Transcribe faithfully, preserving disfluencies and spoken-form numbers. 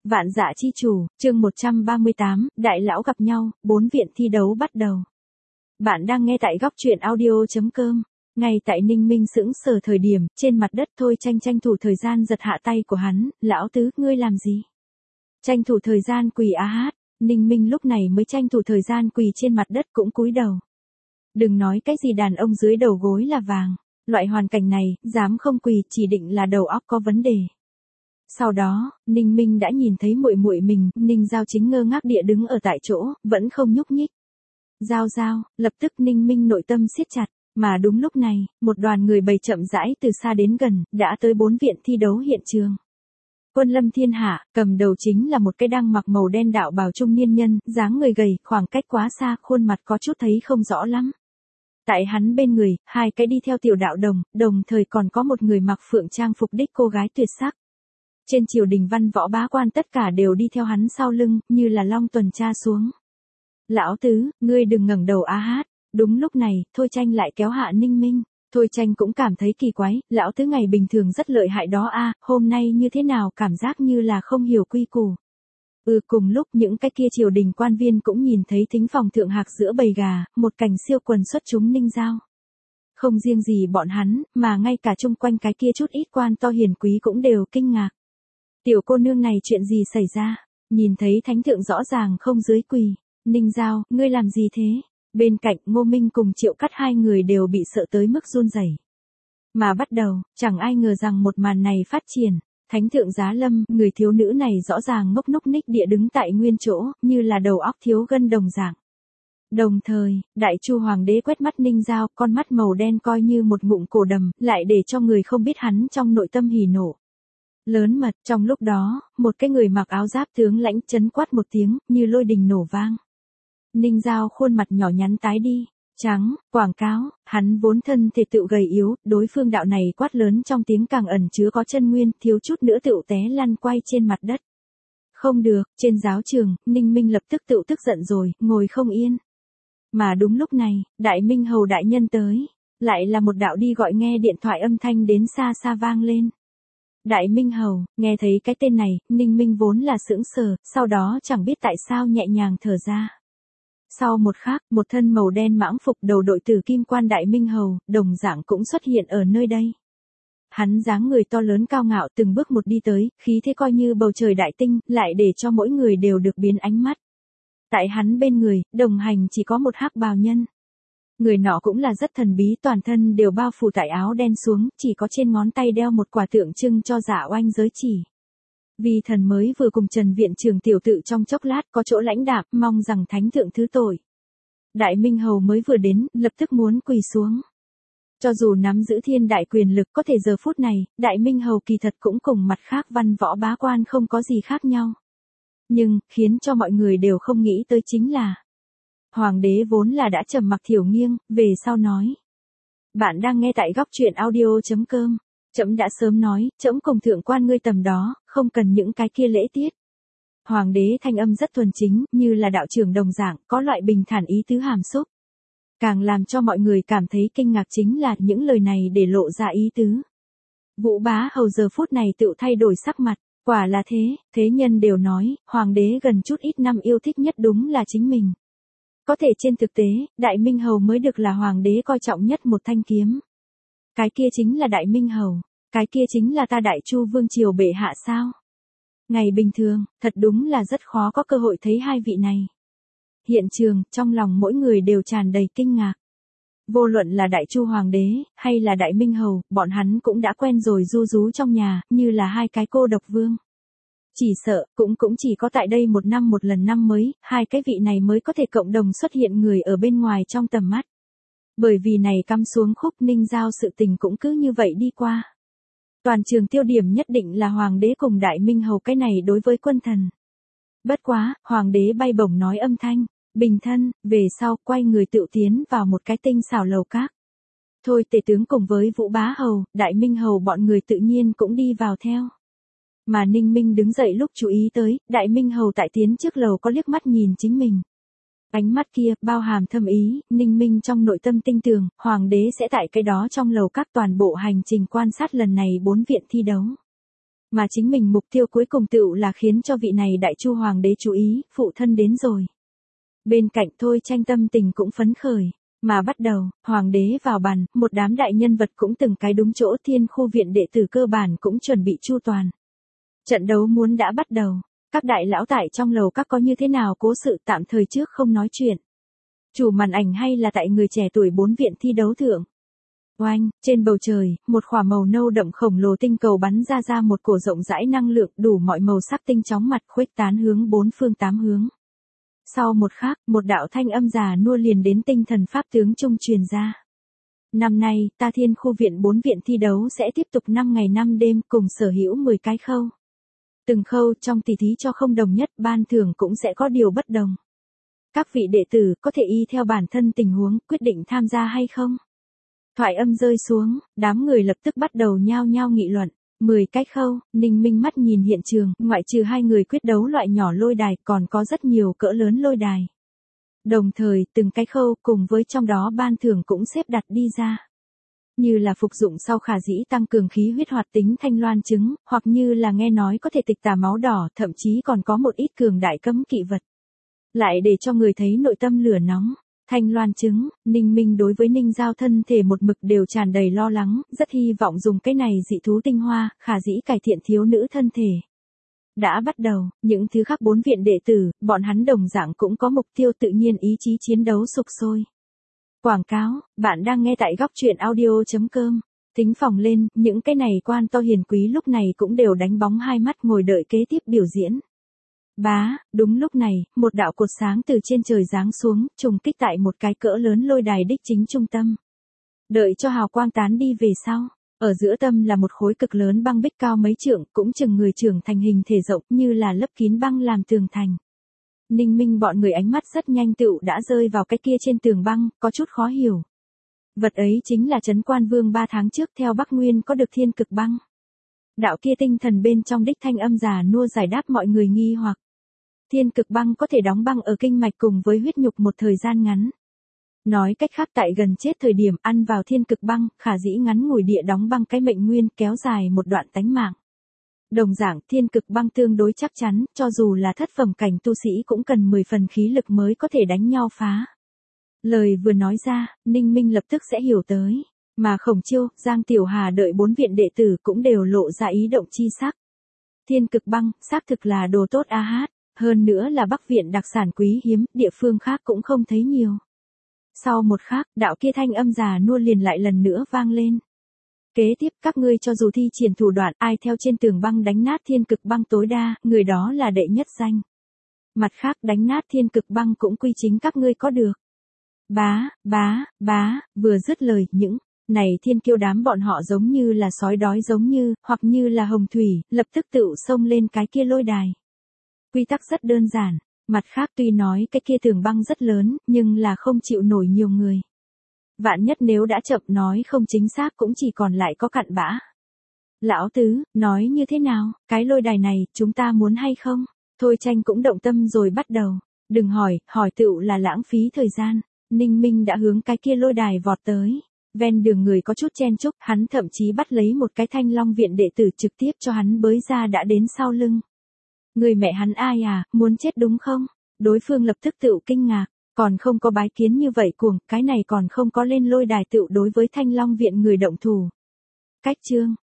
Vạn Dạ Chi Chủ, chương một trăm ba mươi tám, Đại Lão gặp nhau, bốn viện thi đấu bắt đầu. Bạn đang nghe tại góc truyện audio chấm com. Ngay tại Ninh Minh sững sờ thời điểm, trên mặt đất Thôi Tranh tranh thủ thời gian giật hạ tay của hắn, lão tứ, ngươi làm gì? Tranh thủ thời gian quỳ á hát, Ninh Minh lúc này mới tranh thủ thời gian quỳ trên mặt đất cũng cúi đầu. Đừng nói cái gì đàn ông dưới đầu gối là vàng, loại hoàn cảnh này, dám không quỳ chỉ định là đầu óc có vấn đề. Sau đó, Ninh Minh đã nhìn thấy muội muội mình, Ninh Giao chính ngơ ngác địa đứng ở tại chỗ, vẫn không nhúc nhích. Giao Giao, lập tức Ninh Minh nội tâm siết chặt, mà đúng lúc này, một đoàn người bầy chậm rãi từ xa đến gần, đã tới bốn viện thi đấu hiện trường. Quân Lâm Thiên Hạ, cầm đầu chính là một cái đang mặc màu đen đạo bào trung niên nhân, dáng người gầy, khoảng cách quá xa, khuôn mặt có chút thấy không rõ lắm. Tại hắn bên người, hai cái đi theo tiểu đạo đồng, đồng thời còn có một người mặc phượng trang phục đích cô gái tuyệt sắc. Trên triều đình văn võ bá quan tất cả đều đi theo hắn sau lưng, như là long tuần tra xuống. Lão tứ, ngươi đừng ngẩng đầu á hát. Đúng lúc này, Thôi Tranh lại kéo hạ Ninh Minh. Thôi Tranh cũng cảm thấy kỳ quái, lão tứ ngày bình thường rất lợi hại đó a, hôm nay như thế nào cảm giác như là không hiểu quy củ. Ừ, cùng lúc những cái kia triều đình quan viên cũng nhìn thấy thính phòng thượng hạc giữa bầy gà, một cảnh siêu quần xuất chúng Ninh Giao. Không riêng gì bọn hắn, mà ngay cả chung quanh cái kia chút ít quan to hiền quý cũng đều kinh ngạc. Tiểu cô nương này chuyện gì xảy ra? Nhìn thấy thánh thượng rõ ràng không dưới quỳ. Ninh Giao, ngươi làm gì thế? Bên cạnh Ngô Minh cùng Triệu Cắt hai người đều bị sợ tới mức run rẩy. Mà bắt đầu, chẳng ai ngờ rằng một màn này phát triển. Thánh thượng giá lâm, người thiếu nữ này rõ ràng ngốc núc ních địa đứng tại nguyên chỗ, như là đầu óc thiếu gân đồng dạng. Đồng thời, Đại Chu Hoàng đế quét mắt Ninh Giao, con mắt màu đen coi như một ngụm cổ đầm, lại để cho người không biết hắn trong nội tâm hỉ nộ. Lớn mật, trong lúc đó, một cái người mặc áo giáp tướng lãnh chấn quát một tiếng, như lôi đình nổ vang. Ninh Giao khuôn mặt nhỏ nhắn tái đi, trắng, quảng cáo, hắn vốn thân thể tựu gầy yếu, đối phương đạo này quát lớn trong tiếng càng ẩn chứa có chân nguyên, thiếu chút nữa tựu té lăn quay trên mặt đất. Không được, trên giáo trường, Ninh Minh lập tức tựu tức giận rồi, ngồi không yên. Mà đúng lúc này, Đại Minh Hầu đại nhân tới, lại là một đạo đi gọi nghe điện thoại âm thanh đến xa xa vang lên. Đại Minh Hầu, nghe thấy cái tên này, Ninh Minh vốn là sững sờ, sau đó chẳng biết tại sao nhẹ nhàng thở ra. Sau một khắc, một thân màu đen mãng phục đầu đội tử kim quan Đại Minh Hầu, đồng dạng cũng xuất hiện ở nơi đây. Hắn dáng người to lớn cao ngạo từng bước một đi tới, khí thế coi như bầu trời đại tinh, lại để cho mỗi người đều được biến ánh mắt. Tại hắn bên người, đồng hành chỉ có một hắc bào nhân. Người nọ cũng là rất thần bí, toàn thân đều bao phủ tại áo đen xuống, chỉ có trên ngón tay đeo một quả tượng trưng cho Dạ Oanh giới chỉ. Vì thần mới vừa cùng Trần viện trưởng tiểu tự trong chốc lát có chỗ lãnh đạm, mong rằng thánh thượng thứ tội. Đại Minh Hầu mới vừa đến, lập tức muốn quỳ xuống. Cho dù nắm giữ thiên đại quyền lực có thể giờ phút này, Đại Minh Hầu kỳ thật cũng cùng mặt khác văn võ bá quan không có gì khác nhau. Nhưng, khiến cho mọi người đều không nghĩ tới chính là Hoàng đế vốn là đã trầm mặc thiểu nghiêng, về sau nói. Bạn đang nghe tại góc truyện audio chấm com. Trẫm đã sớm nói, trẫm cùng thượng quan ngươi tầm đó, không cần những cái kia lễ tiết. Hoàng đế thanh âm rất thuần chính, như là đạo trưởng đồng dạng, có loại bình thản ý tứ hàm xúc. Càng làm cho mọi người cảm thấy kinh ngạc chính là những lời này để lộ ra ý tứ. Vũ Bá Hầu giờ phút này tự thay đổi sắc mặt, quả là thế, thế nhân đều nói, hoàng đế gần chút ít năm yêu thích nhất đúng là chính mình. Có thể trên thực tế, Đại Minh Hầu mới được là hoàng đế coi trọng nhất một thanh kiếm. Cái kia chính là Đại Minh Hầu, cái kia chính là ta Đại Chu Vương Triều bệ hạ sao? Ngày bình thường, thật đúng là rất khó có cơ hội thấy hai vị này. Hiện trường, trong lòng mỗi người đều tràn đầy kinh ngạc. Vô luận là Đại Chu Hoàng đế, hay là Đại Minh Hầu, bọn hắn cũng đã quen rồi ru rú trong nhà, như là hai cái cô độc vương. Chỉ sợ, cũng cũng chỉ có tại đây một năm một lần năm mới, hai cái vị này mới có thể cộng đồng xuất hiện người ở bên ngoài trong tầm mắt. Bởi vì này cắm xuống khúc Ninh Giao sự tình cũng cứ như vậy đi qua. Toàn trường tiêu điểm nhất định là Hoàng đế cùng Đại Minh Hầu cái này đối với quân thần. Bất quá, Hoàng đế bay bổng nói âm thanh, bình thân, về sau quay người tự tiến vào một cái tinh xảo lầu các. Thôi tể tướng cùng với Vũ Bá Hầu, Đại Minh Hầu bọn người tự nhiên cũng đi vào theo. Mà Ninh Minh đứng dậy lúc chú ý tới, Đại Minh Hầu tại tiến trước lầu có liếc mắt nhìn chính mình. Ánh mắt kia, bao hàm thâm ý, Ninh Minh trong nội tâm tinh tường, Hoàng đế sẽ tại cái đó trong lầu các toàn bộ hành trình quan sát lần này bốn viện thi đấu. Mà chính mình mục tiêu cuối cùng tựu là khiến cho vị này đại chu hoàng đế chú ý, phụ thân đến rồi. Bên cạnh Thôi Tranh tâm tình cũng phấn khởi. Mà bắt đầu, hoàng đế vào bàn, một đám đại nhân vật cũng từng cái đúng chỗ, thiên khu viện đệ tử cơ bản cũng chuẩn bị chu toàn. Trận đấu muốn đã bắt đầu. Các đại lão tại trong lầu các có như thế nào cố sự tạm thời trước không nói chuyện. Chủ màn ảnh hay là tại người trẻ tuổi bốn viện thi đấu thượng. Oanh, trên bầu trời, một khỏa màu nâu đậm khổng lồ tinh cầu bắn ra ra một cổ rộng rãi năng lượng đủ mọi màu sắc tinh chóng mặt khuếch tán hướng bốn phương tám hướng. Sau một khắc, một đạo thanh âm già nua liền đến tinh thần pháp tướng trung truyền ra. Năm nay, ta thiên khu viện bốn viện thi đấu sẽ tiếp tục năm ngày năm đêm cùng sở hữu mười cái khâu. Từng khâu trong tỷ thí cho không đồng nhất, ban thưởng cũng sẽ có điều bất đồng. Các vị đệ tử có thể y theo bản thân tình huống quyết định tham gia hay không. Thoại âm rơi xuống, đám người lập tức bắt đầu nhao nhao nghị luận. mười cái khâu, Ninh Minh mắt nhìn hiện trường, ngoại trừ hai người quyết đấu loại nhỏ lôi đài còn có rất nhiều cỡ lớn lôi đài. Đồng thời, từng cái khâu cùng với trong đó ban thưởng cũng xếp đặt đi ra. Như là phục dụng sau khả dĩ tăng cường khí huyết hoạt tính thanh loan trứng, hoặc như là nghe nói có thể tịch tà máu đỏ, thậm chí còn có một ít cường đại cấm kỵ vật. Lại để cho người thấy nội tâm lửa nóng. Thanh loan trứng, Ninh Minh đối với Ninh Giao thân thể một mực đều tràn đầy lo lắng, rất hy vọng dùng cái này dị thú tinh hoa, khả dĩ cải thiện thiếu nữ thân thể. Đã bắt đầu, những thứ khác bốn viện đệ tử, bọn hắn đồng dạng cũng có mục tiêu tự nhiên ý chí chiến đấu sục sôi. Quảng cáo, bạn đang nghe tại góc truyện audio chấm com. Tính phòng lên, những cái này quan to hiền quý lúc này cũng đều đánh bóng hai mắt ngồi đợi kế tiếp biểu diễn. Bá, đúng lúc này, một đạo cột sáng từ trên trời giáng xuống, trùng kích tại một cái cỡ lớn lôi đài đích chính trung tâm. Đợi cho hào quang tán đi về sau, ở giữa tâm là một khối cực lớn băng bích cao mấy trượng, cũng chừng người trưởng thành hình thể rộng như là lấp kín băng làm tường thành. Ninh Minh bọn người ánh mắt rất nhanh tựu đã rơi vào cái kia trên tường băng, có chút khó hiểu. Vật ấy chính là Trấn Quan Vương ba tháng trước theo Bắc Nguyên có được thiên cực băng. Đạo kia tinh thần bên trong đích thanh âm già nua giải đáp mọi người nghi hoặc. Thiên cực băng có thể đóng băng ở kinh mạch cùng với huyết nhục một thời gian ngắn. Nói cách khác tại gần chết thời điểm ăn vào thiên cực băng, khả dĩ ngắn ngủi địa đóng băng cái mệnh nguyên kéo dài một đoạn tánh mạng. Đồng dạng thiên cực băng tương đối chắc chắn, cho dù là thất phẩm cảnh tu sĩ cũng cần mười phần khí lực mới có thể đánh nhau phá. Lời vừa nói ra, Ninh Minh lập tức sẽ hiểu tới. Mà Khổng Chiêu, Giang Tiểu Hà đợi bốn viện đệ tử cũng đều lộ ra ý động chi sắc. Thiên cực băng, xác thực là đồ tốt a hát, hơn nữa là Bắc viện đặc sản quý hiếm, địa phương khác cũng không thấy nhiều. Sau một khắc, đạo kia thanh âm già nua liền lại lần nữa vang lên. Kế tiếp các ngươi cho dù thi triển thủ đoạn, ai theo trên tường băng đánh nát thiên cực băng tối đa, người đó là đệ nhất danh. Mặt khác đánh nát thiên cực băng cũng quy chính các ngươi có được. Bá, bá, bá, vừa dứt lời, những này thiên kiêu đám bọn họ giống như là sói đói giống như, hoặc như là hồng thủy, lập tức tự xông lên cái kia lôi đài. Quy tắc rất đơn giản, mặt khác tuy nói cái kia tường băng rất lớn, nhưng là không chịu nổi nhiều người. Vạn nhất nếu đã chậm nói không chính xác cũng chỉ còn lại có cặn bã. Lão tứ, nói như thế nào, cái lôi đài này, chúng ta muốn hay không? Thôi Tranh cũng động tâm rồi bắt đầu. Đừng hỏi, hỏi tựu là lãng phí thời gian. Ninh Minh đã hướng cái kia lôi đài vọt tới. Ven đường người có chút chen chúc, hắn thậm chí bắt lấy một cái Thanh Long viện đệ tử trực tiếp cho hắn bới ra đã đến sau lưng. Người mẹ hắn ai à, muốn chết đúng không? Đối phương lập tức tự kinh ngạc, còn không có bái kiến như vậy cuồng, cái này còn không có lên lôi đài tự đối với Thanh Long viện người động thủ. Cách chương,